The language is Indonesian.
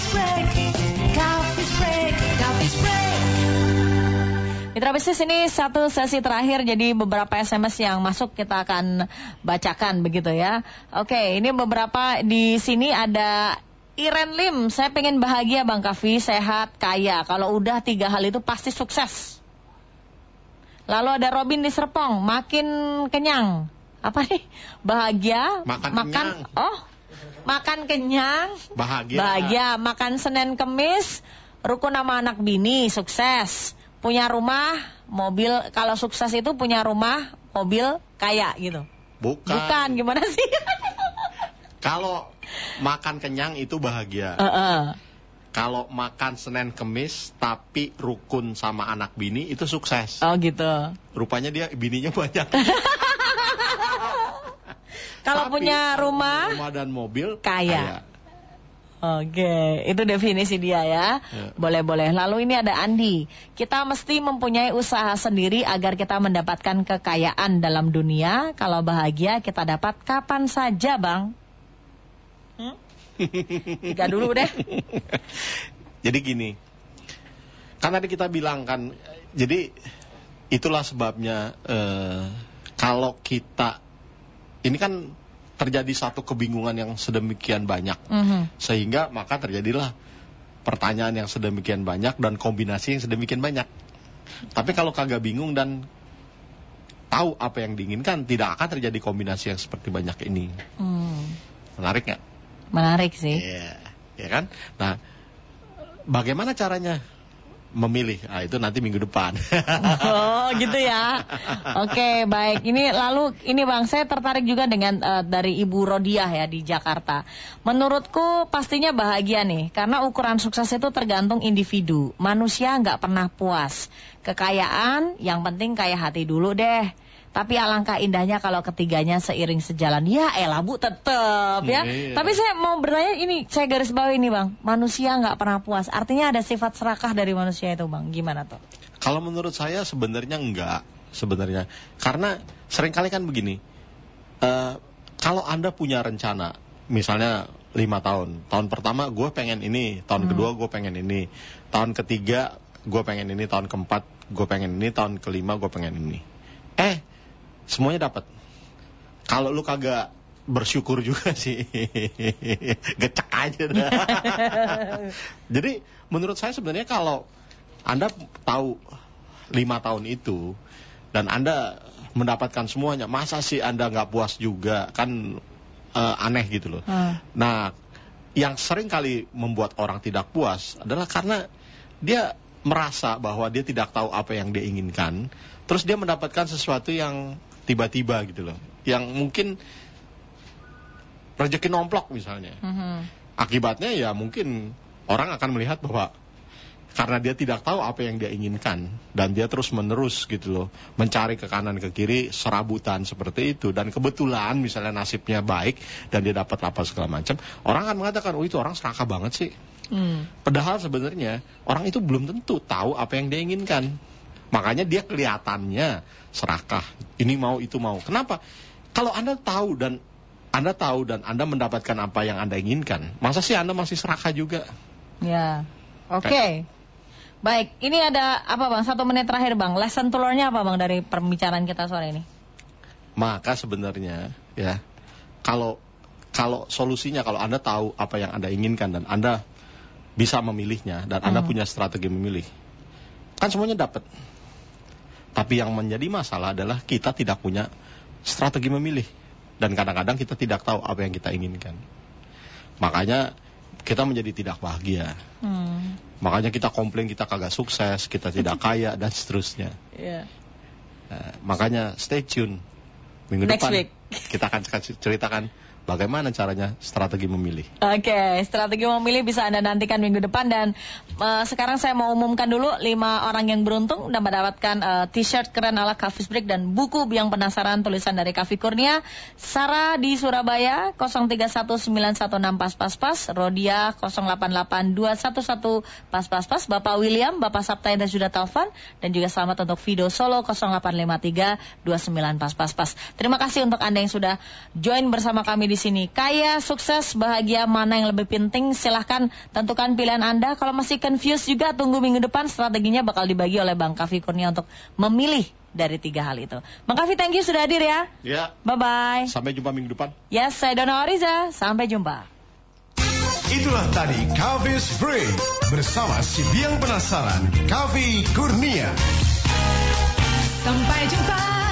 Mitra bisnis, ini satu sesi terakhir, jadi beberapa SMS yang masuk kita akan bacakan begitu ya. Oke, ini beberapa di sini ada Iren Lim. Saya pengen bahagia Bang Kavi, sehat, kaya. Kalau udah 3 hal itu pasti sukses. Lalu ada Robin di Serpong, makin kenyang. Apa nih? Bahagia, makan. Oh, makan kenyang. Bahagia, makan Senin Kemis, rukun sama anak bini, sukses. Punya rumah, mobil. Kalau sukses itu punya rumah, mobil, kaya gitu. Bukan, gimana sih? Kalau makan kenyang itu bahagia. Kalau makan Senin Kemis tapi rukun sama anak bini itu sukses. Oh gitu. Rupanya dia bininya banyak. Kalau punya rumah dan mobil, kaya. Oke, itu definisi dia ya. Boleh-boleh. Lalu ini ada Andi. Kita mesti mempunyai usaha sendiri agar kita mendapatkan kekayaan dalam dunia. Kalau bahagia kita dapat kapan saja, Bang. Tiga dulu deh. Jadi gini, kan tadi kita bilang kan, jadi itulah sebabnya kalau kita, ini kan terjadi satu kebingungan yang sedemikian banyak, sehingga maka terjadilah pertanyaan yang sedemikian banyak dan kombinasi yang sedemikian banyak. Tapi kalau kagak bingung dan tahu apa yang diinginkan, tidak akan terjadi kombinasi yang seperti banyak ini. Menarik nggak? Menarik sih. Iya, ya kan? Nah, bagaimana caranya memilih? Nah, itu nanti minggu depan. Oh, gitu ya. Oke, baik. Ini lalu ini Bang, saya tertarik juga dengan dari Ibu Rodiah ya di Jakarta. Menurutku pastinya bahagia nih, karena ukuran sukses itu tergantung individu. Manusia nggak pernah puas. Kekayaan, yang penting kaya hati dulu deh. Tapi alangkah indahnya kalau ketiganya seiring sejalan. Ya elah Bu, tetep ya. Tapi saya mau bertanya ini, saya garis bawah ini Bang. Manusia nggak pernah puas. Artinya ada sifat serakah dari manusia itu Bang. Gimana tuh? Kalau menurut saya sebenarnya enggak. Sebenarnya. Karena seringkali kan begini. Kalau Anda punya rencana. Misalnya 5 tahun. Tahun pertama gue pengen ini. Tahun kedua gue pengen ini. Tahun ketiga gue pengen ini. Tahun keempat gue pengen ini. Tahun kelima gue pengen ini. Semuanya dapat. Kalau lu kagak bersyukur juga sih, gecek aja dah. Jadi menurut saya sebenarnya kalau Anda tahu 5 tahun itu dan Anda mendapatkan semuanya, masa sih Anda nggak puas juga? Kan aneh gitu loh. Nah, yang sering kali membuat orang tidak puas adalah karena dia merasa bahwa dia tidak tahu apa yang dia inginkan, terus dia mendapatkan sesuatu yang tiba-tiba gitu loh, yang mungkin rezeki nomplok misalnya. Akibatnya ya mungkin orang akan melihat bahwa karena dia tidak tahu apa yang dia inginkan dan dia terus menerus gitu loh mencari ke kanan ke kiri serabutan seperti itu, dan kebetulan misalnya nasibnya baik dan dia dapat apa segala macam, orang akan mengatakan oh itu orang serakah banget sih. Padahal sebenarnya orang itu belum tentu tahu apa yang dia inginkan. Makanya dia kelihatannya serakah, ini mau itu mau. Kenapa? Kalau Anda tahu dan Anda mendapatkan apa yang Anda inginkan, masa sih Anda masih serakah juga? Ya, oke. Baik, ini ada apa Bang? 1 menit terakhir Bang. Lesson to learn-nya apa Bang dari pembicaraan kita sore ini? Maka sebenarnya ya, kalau solusinya, kalau Anda tahu apa yang Anda inginkan dan Anda bisa memilihnya dan Anda punya strategi memilih, kan semuanya dapat. Tapi yang menjadi masalah adalah kita tidak punya strategi memilih. Dan kadang-kadang kita tidak tahu apa yang kita inginkan. Makanya kita menjadi tidak bahagia. Makanya kita komplain kita kagak sukses, kita tidak kaya, dan seterusnya. Makanya stay tune. Minggu depan kita akan ceritakan bagaimana caranya strategi memilih. Oke, strategi memilih bisa Anda nantikan minggu depan. Dan sekarang saya mau umumkan dulu 5 orang yang beruntung dan mendapatkan t-shirt keren ala Kavis Break dan buku Biang Penasaran tulisan dari Kavi Kurnia. Sarah di Surabaya 031916 pas-pas-pas, Rodia 088211 pas-pas-pas, Bapak William, Bapak Sabta yang sudah telepon, dan juga selamat untuk Vido Solo 085329 pas-pas-pas. Terima kasih untuk Anda yang sudah join bersama kami di sini. Kaya, sukses, bahagia, mana yang lebih penting? Silahkan tentukan pilihan Anda. Kalau masih confused juga, tunggu minggu depan. Strateginya bakal dibagi oleh Bang Kavi Kurnia untuk memilih dari 3 hal itu. Bang Kavi, thank you sudah hadir ya. Ya. Bye-bye. Sampai jumpa minggu depan. Yes, saya Dona Oriza. Sampai jumpa. Itulah tadi Kavi's Free bersama si biang penasaran Kavi Kurnia. Sampai jumpa.